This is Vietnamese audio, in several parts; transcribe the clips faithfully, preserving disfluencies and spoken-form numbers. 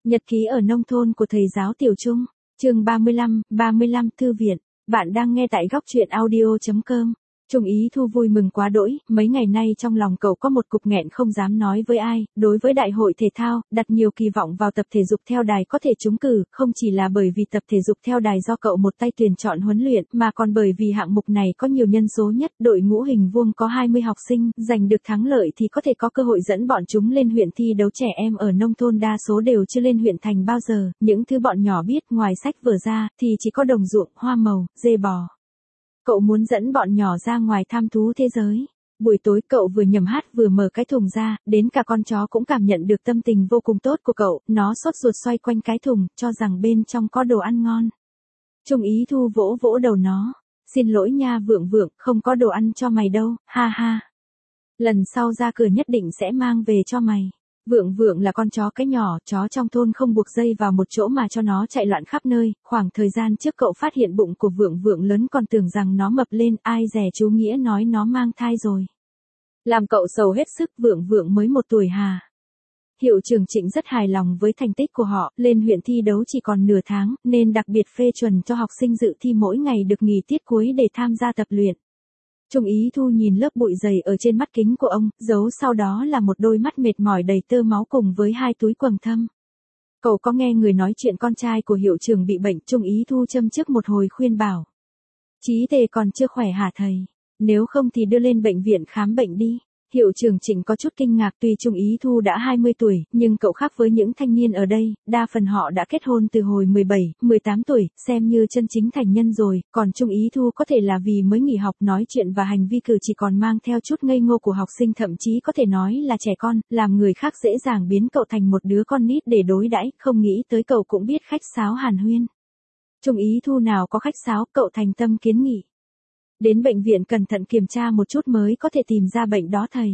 Nhật ký ở nông thôn của thầy giáo Tiểu Trung, chương ba mươi lăm, ba mươi lăm Thư viện. Bạn đang nghe tại góc truyện audio chấm com. Trung Ý Thu vui mừng quá đỗi, mấy ngày nay trong lòng cậu có một cục nghẹn không dám nói với ai, đối với đại hội thể thao, đặt nhiều kỳ vọng vào tập thể dục theo đài có thể trúng cử, không chỉ là bởi vì tập thể dục theo đài do cậu một tay tuyển chọn huấn luyện, mà còn bởi vì hạng mục này có nhiều nhân số nhất, đội ngũ hình vuông có hai mươi học sinh, giành được thắng lợi thì có thể có cơ hội dẫn bọn chúng lên huyện thi đấu. Trẻ em ở nông thôn đa số đều chưa lên huyện thành bao giờ, những thứ bọn nhỏ biết ngoài sách vở ra, thì chỉ có đồng ruộng, hoa màu, dê bò. Cậu muốn dẫn bọn nhỏ ra ngoài tham thú thế giới. Buổi tối cậu vừa nhẩm hát vừa mở cái thùng ra, đến cả con chó cũng cảm nhận được tâm tình vô cùng tốt của cậu, nó sốt ruột xoay quanh cái thùng, cho rằng bên trong có đồ ăn ngon. Trung Ý Thu vỗ vỗ đầu nó. Xin lỗi nha Vượng Vượng, không có đồ ăn cho mày đâu, ha ha. Lần sau ra cửa nhất định sẽ mang về cho mày. Vượng Vượng là con chó cái nhỏ, chó trong thôn không buộc dây vào một chỗ mà cho nó chạy loạn khắp nơi, khoảng thời gian trước cậu phát hiện bụng của Vượng Vượng lớn còn tưởng rằng nó mập lên, ai dè chú Nghĩa nói nó mang thai rồi. Làm cậu sầu hết sức. Vượng Vượng mới một tuổi hà. Hiệu trưởng Trịnh rất hài lòng với thành tích của họ, lên huyện thi đấu chỉ còn nửa tháng, nên đặc biệt phê chuẩn cho học sinh dự thi mỗi ngày được nghỉ tiết cuối để tham gia tập luyện. Trung Ý Thu nhìn lớp bụi dày ở trên mắt kính của ông, giấu sau đó là một đôi mắt mệt mỏi đầy tơ máu cùng với hai túi quầng thâm. Cậu có nghe người nói chuyện con trai của hiệu trưởng bị bệnh, Trung Ý Thu châm trước một hồi khuyên bảo. Chí Tề còn chưa khỏe hả thầy? Nếu không thì đưa lên bệnh viện khám bệnh đi. Hiệu trưởng Trịnh có chút kinh ngạc, tuy Trung Ý Thu đã hai mươi tuổi, nhưng cậu khác với những thanh niên ở đây, đa phần họ đã kết hôn từ hồi mười bảy, mười tám tuổi, xem như chân chính thành nhân rồi, còn Trung Ý Thu có thể là vì mới nghỉ học, nói chuyện và hành vi cử chỉ còn mang theo chút ngây ngô của học sinh, thậm chí có thể nói là trẻ con, làm người khác dễ dàng biến cậu thành một đứa con nít để đối đãi, không nghĩ tới cậu cũng biết khách sáo hàn huyên. Trung Ý Thu nào có khách sáo, cậu thành tâm kiến nghị. Đến bệnh viện cẩn thận kiểm tra một chút mới có thể tìm ra bệnh đó thầy.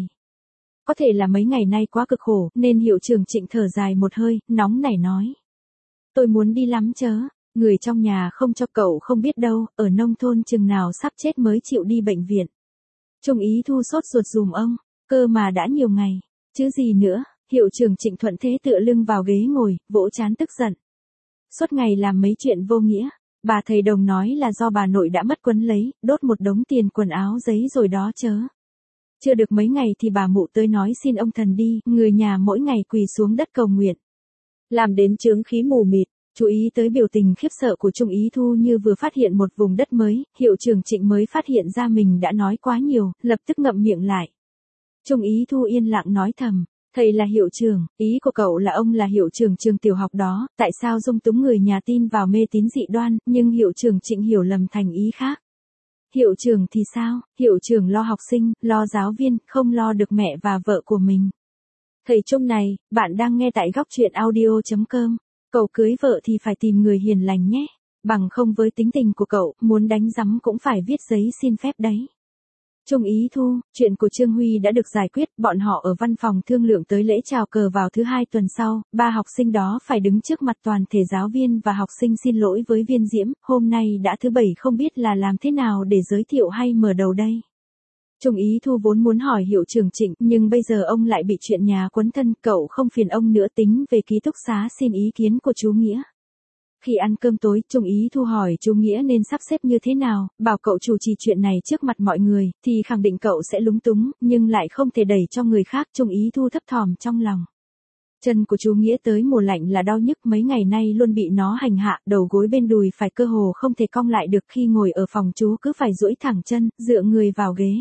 Có thể là mấy ngày nay quá cực khổ, nên hiệu trưởng Trịnh thở dài một hơi, nóng nảy nói. Tôi muốn đi lắm chớ, người trong nhà không cho cậu không biết đâu, ở nông thôn chừng nào sắp chết mới chịu đi bệnh viện. Trung Ý Thu sốt ruột dùm ông, cơ mà đã nhiều ngày, chứ gì nữa. Hiệu trưởng Trịnh thuận thế tựa lưng vào ghế ngồi, vỗ trán tức giận. Suốt ngày làm mấy chuyện vô nghĩa. Bà thầy đồng nói là do bà nội đã mất quấn lấy, đốt một đống tiền quần áo giấy rồi đó chớ. Chưa được mấy ngày thì bà mụ tới nói xin ông thần đi, người nhà mỗi ngày quỳ xuống đất cầu nguyện. Làm đến chướng khí mù mịt, chú ý tới biểu tình khiếp sợ của Trung Ý Thu như vừa phát hiện một vùng đất mới, hiệu trưởng Trịnh mới phát hiện ra mình đã nói quá nhiều, lập tức ngậm miệng lại. Trung Ý Thu yên lặng nói thầm. Thầy là hiệu trưởng, ý của cậu là ông là hiệu trưởng trường tiểu học đó, tại sao dung túng người nhà tin vào mê tín dị đoan, nhưng hiệu trưởng Trịnh hiểu lầm thành ý khác. Hiệu trưởng thì sao, hiệu trưởng lo học sinh, lo giáo viên, không lo được mẹ và vợ của mình. Thầy Trung này, bạn đang nghe tại góc truyện audio chấm com, cậu cưới vợ thì phải tìm người hiền lành nhé, bằng không với tính tình của cậu, muốn đánh rắm cũng phải viết giấy xin phép đấy. Trung Ý Thu, chuyện của Trương Huy đã được giải quyết, bọn họ ở văn phòng thương lượng tới lễ chào cờ vào thứ hai tuần sau, ba học sinh đó phải đứng trước mặt toàn thể giáo viên và học sinh xin lỗi với Viên Diễm, hôm nay đã thứ bảy không biết là làm thế nào để giới thiệu hay mở đầu đây. Trung Ý Thu vốn muốn hỏi hiệu trưởng Trịnh, nhưng bây giờ ông lại bị chuyện nhà quấn thân, cậu không phiền ông nữa, tính về ký túc xá xin ý kiến của chú Nghĩa. Khi ăn cơm tối, Trung Ý Thu hỏi chú Nghĩa nên sắp xếp như thế nào, bảo cậu chủ trì chuyện này trước mặt mọi người, thì khẳng định cậu sẽ lúng túng, nhưng lại không thể đẩy cho người khác. Trung Ý Thu thấp thỏm trong lòng. Chân của chú Nghĩa tới mùa lạnh là đau nhức, mấy ngày nay luôn bị nó hành hạ, đầu gối bên đùi phải cơ hồ không thể cong lại được, khi ngồi ở phòng chú cứ phải duỗi thẳng chân, dựa người vào ghế.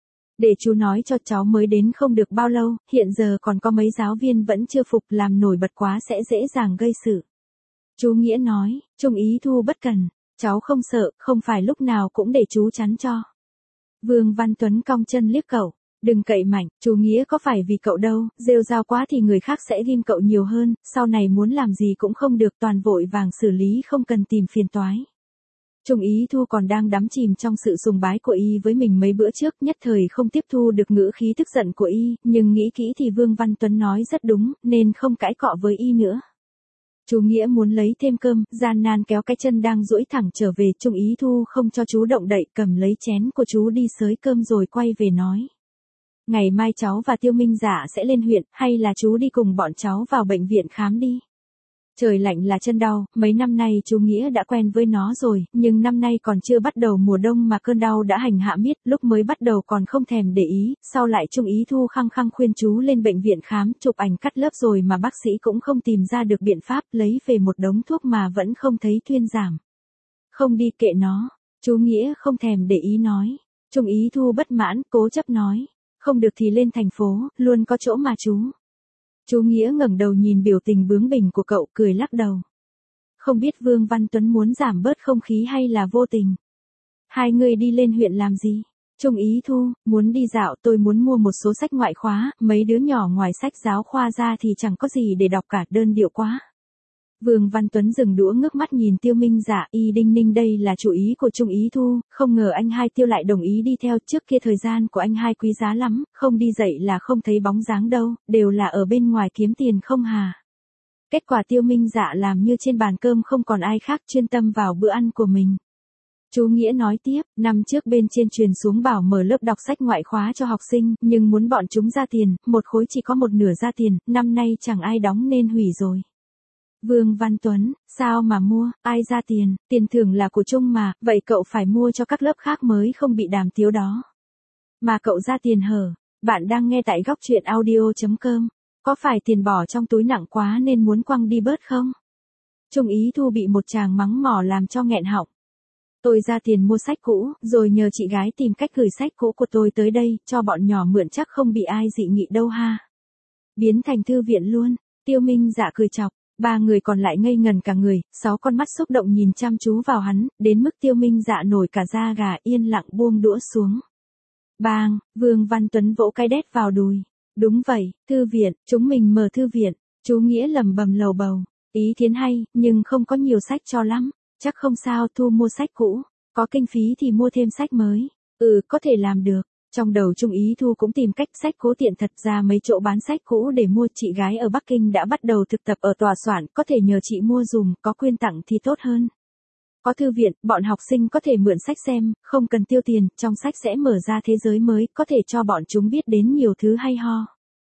Để chú nói cho cháu mới đến không được bao lâu, hiện giờ còn có mấy giáo viên vẫn chưa phục, làm nổi bật quá sẽ dễ dàng gây sự. Chú Nghĩa nói, Trung Ý Thu bất cần, cháu không sợ, không phải lúc nào cũng để chú chắn cho. Vương Văn Tuấn cong chân liếc cậu, đừng cậy mạnh, chú Nghĩa có phải vì cậu đâu, rêu rao quá thì người khác sẽ ghim cậu nhiều hơn, sau này muốn làm gì cũng không được, toàn vội vàng xử lý, không cần tìm phiền toái. Trung Ý Thu còn đang đắm chìm trong sự sùng bái của y với mình mấy bữa trước, nhất thời không tiếp thu được ngữ khí tức giận của y, nhưng nghĩ kỹ thì Vương Văn Tuấn nói rất đúng, nên không cãi cọ với y nữa. Chú Nghĩa muốn lấy thêm cơm, gian nan kéo cái chân đang duỗi thẳng trở về, Trung Ý Thu không cho chú động đậy, cầm lấy chén của chú đi xới cơm rồi quay về nói. Ngày mai cháu và Tiêu Minh Dạ sẽ lên huyện, hay là chú đi cùng bọn cháu vào bệnh viện khám đi. Trời lạnh là chân đau, mấy năm nay chú Nghĩa đã quen với nó rồi, nhưng năm nay còn chưa bắt đầu mùa đông mà cơn đau đã hành hạ miết, lúc mới bắt đầu còn không thèm để ý, sau lại Trung Ý Thu khăng khăng khuyên chú lên bệnh viện khám, chụp ảnh cắt lớp rồi mà bác sĩ cũng không tìm ra được biện pháp, lấy về một đống thuốc mà vẫn không thấy thuyên giảm. Không đi kệ nó, chú Nghĩa không thèm để ý nói. Trung Ý Thu bất mãn, cố chấp nói, không được thì lên thành phố, luôn có chỗ mà chú. Chú Nghĩa ngẩng đầu nhìn biểu tình bướng bỉnh của cậu, cười lắc đầu. Không biết Vương Văn Tuấn muốn giảm bớt không khí hay là vô tình. Hai người đi lên huyện làm gì? Trung Ý Thu, muốn đi dạo, tôi muốn mua một số sách ngoại khóa, mấy đứa nhỏ ngoài sách giáo khoa ra thì chẳng có gì để đọc cả, đơn điệu quá. Vương Văn Tuấn dừng đũa ngước mắt nhìn Tiêu Minh Dạ, y đinh ninh đây là chủ ý của Trung Ý Thu, không ngờ anh hai Tiêu lại đồng ý đi theo, trước kia thời gian của anh hai quý giá lắm, không đi dậy là không thấy bóng dáng đâu, đều là ở bên ngoài kiếm tiền không hà. Kết quả Tiêu Minh Dạ làm như trên bàn cơm không còn ai khác, chuyên tâm vào bữa ăn của mình. Chú Nghĩa nói tiếp, năm trước bên trên truyền xuống bảo mở lớp đọc sách ngoại khóa cho học sinh, nhưng muốn bọn chúng ra tiền, một khối chỉ có một nửa ra tiền, năm nay chẳng ai đóng nên hủy rồi. Vương Văn Tuấn, sao mà mua, ai ra tiền, tiền thưởng là của Trung mà, vậy cậu phải mua cho các lớp khác mới không bị đàm tiếu đó. Mà cậu ra tiền hở, bạn đang nghe tại góc truyện audio chấm com, có phải tiền bỏ trong túi nặng quá nên muốn quăng đi bớt không? Trung Ý Thu bị một chàng mắng mỏ làm cho nghẹn họng. Tôi ra tiền mua sách cũ, rồi nhờ chị gái tìm cách gửi sách cũ của tôi tới đây, cho bọn nhỏ mượn chắc không bị ai dị nghị đâu ha. Biến thành thư viện luôn, Tiêu Minh Dạ cười chọc. Ba người còn lại ngây ngần cả người, sáu con mắt xúc động nhìn chăm chú vào hắn, đến mức Tiêu Minh Dạ nổi cả da gà, yên lặng buông đũa xuống. Bang, Vương Văn Tuấn vỗ cái đét vào đùi. Đúng vậy, thư viện, chúng mình mở thư viện. Chú Nghĩa lầm bầm lầu bầu. Ý kiến hay, nhưng không có nhiều sách cho lắm. Chắc không sao, Thu mua sách cũ. Có kinh phí thì mua thêm sách mới. Ừ, có thể làm được. Trong đầu Trung Ý Thu cũng tìm cách sách cố tiện thật ra mấy chỗ bán sách cũ để mua, chị gái ở Bắc Kinh đã bắt đầu thực tập ở tòa soạn, có thể nhờ chị mua dùm, có quyên tặng thì tốt hơn. Có thư viện, bọn học sinh có thể mượn sách xem, không cần tiêu tiền, trong sách sẽ mở ra thế giới mới, có thể cho bọn chúng biết đến nhiều thứ hay ho.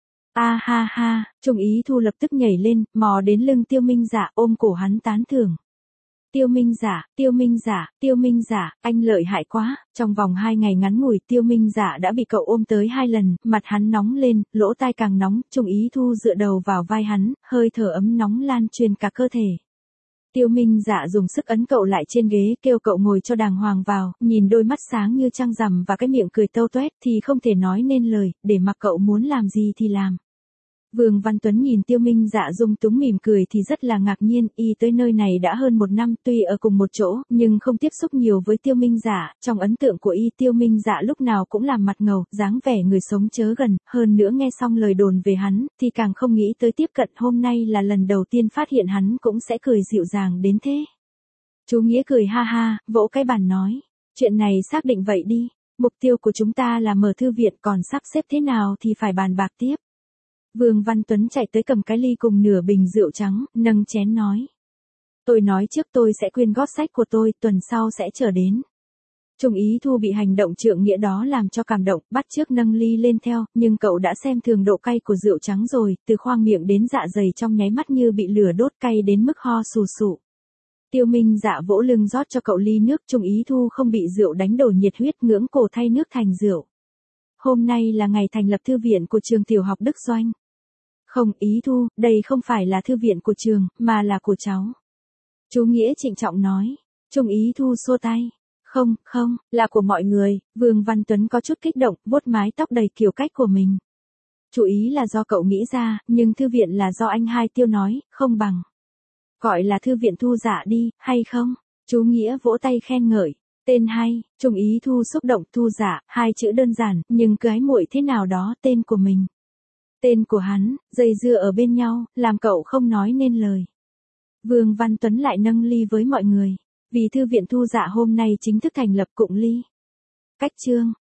A ha ha, Trung Ý Thu lập tức nhảy lên, mò đến lưng Tiêu Minh Dạ, ôm cổ hắn tán thưởng. Tiêu Minh Dạ, Tiêu Minh Dạ, Tiêu Minh Dạ, anh lợi hại quá, trong vòng hai ngày ngắn ngủi Tiêu Minh Dạ đã bị cậu ôm tới hai lần, mặt hắn nóng lên, lỗ tai càng nóng, Trung Ý Thu dựa đầu vào vai hắn, hơi thở ấm nóng lan truyền cả cơ thể. Tiêu Minh Dạ dùng sức ấn cậu lại trên ghế, kêu cậu ngồi cho đàng hoàng vào, nhìn đôi mắt sáng như trăng rằm và cái miệng cười tâu toét thì không thể nói nên lời, để mặc cậu muốn làm gì thì làm. Vương Văn Tuấn nhìn Tiêu Minh Dạ dung túng mỉm cười thì rất là ngạc nhiên, y tới nơi này đã hơn một năm, tuy ở cùng một chỗ, nhưng không tiếp xúc nhiều với Tiêu Minh Dạ, trong ấn tượng của y Tiêu Minh Dạ lúc nào cũng làm mặt ngầu, dáng vẻ người sống chớ gần, hơn nữa nghe xong lời đồn về hắn, thì càng không nghĩ tới tiếp cận, hôm nay là lần đầu tiên phát hiện hắn cũng sẽ cười dịu dàng đến thế. Chú Nghĩa cười ha ha, vỗ cái bàn nói, chuyện này xác định vậy đi, mục tiêu của chúng ta là mở thư viện, còn sắp xếp thế nào thì phải bàn bạc tiếp. Vương Văn Tuấn chạy tới cầm cái ly cùng nửa bình rượu trắng, nâng chén nói. Tôi nói trước tôi sẽ quyên góp sách của tôi, tuần sau sẽ trở đến. Trung Ý Thu bị hành động trượng nghĩa đó làm cho cảm động, bắt chước nâng ly lên theo, nhưng cậu đã xem thường độ cay của rượu trắng rồi, từ khoang miệng đến dạ dày trong nháy mắt như bị lửa đốt, cay đến mức ho sù sụ. Tiêu Minh Dạ vỗ lưng rót cho cậu ly nước, Trung Ý Thu không bị rượu đánh đổ nhiệt huyết, ngưỡng cổ thay nước thành rượu. Hôm nay là ngày thành lập thư viện của trường tiểu học Đức Doanh. Không, Ý Thu, đây không phải là thư viện của trường, mà là của cháu. Chú Nghĩa trịnh trọng nói. Trung Ý Thu xua tay. Không, không, là của mọi người. Vương Văn Tuấn có chút kích động, vuốt mái tóc đầy kiểu cách của mình. Chú ý là do cậu nghĩ ra, nhưng thư viện là do anh hai Tiêu nói, không bằng. Gọi là thư viện Thu Dạ đi, hay không? Chú Nghĩa vỗ tay khen ngợi. Tên hay, Trung Ý Thu xúc động, Thu Dạ, hai chữ đơn giản, nhưng cứ ái muội thế nào đó, tên của mình. Tên của hắn, dây dưa ở bên nhau, làm cậu không nói nên lời. Vương Văn Tuấn lại nâng ly với mọi người, vì thư viện Thu Dạ hôm nay chính thức thành lập cụng ly. Cách chương,